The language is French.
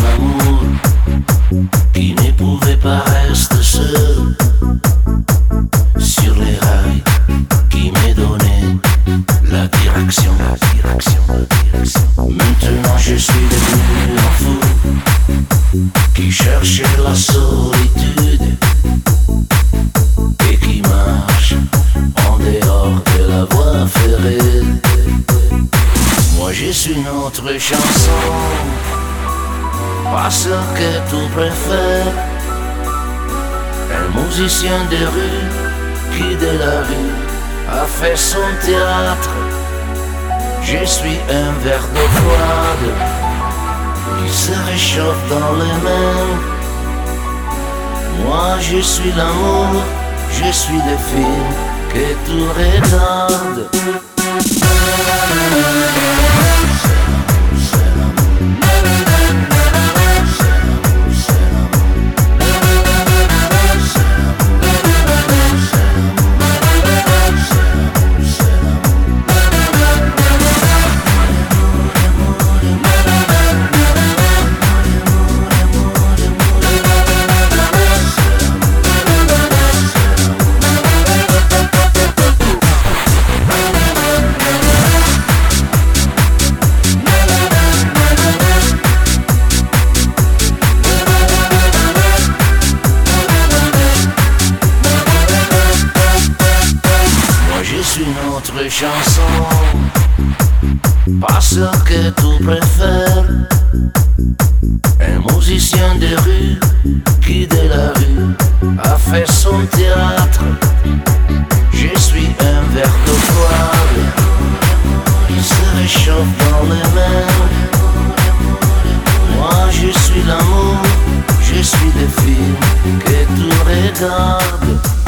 amour qui ne pouvait pas rester seul sur les rails qui me donnaient la direction. Maintenant je suis devenu un fou qui cherchait la solitude et qui marche en dehors de la voie ferrée. Moi je suis notre chanson, pas celle que tu préfères. Un musicien de rue qui de la rue a fait son théâtre. Je suis un verre d'eau froide qui se réchauffe dans les mains. Moi je suis l'amour, je suis le film que tu regardes. Notre chanson, pas celle que tu préfères. Un musicien de rue qui de la rue a fait son théâtre. Je suis un verre d'eau froide qui se réchauffe dans les mains. Moi je suis l'amour, je suis le film que tu regardes.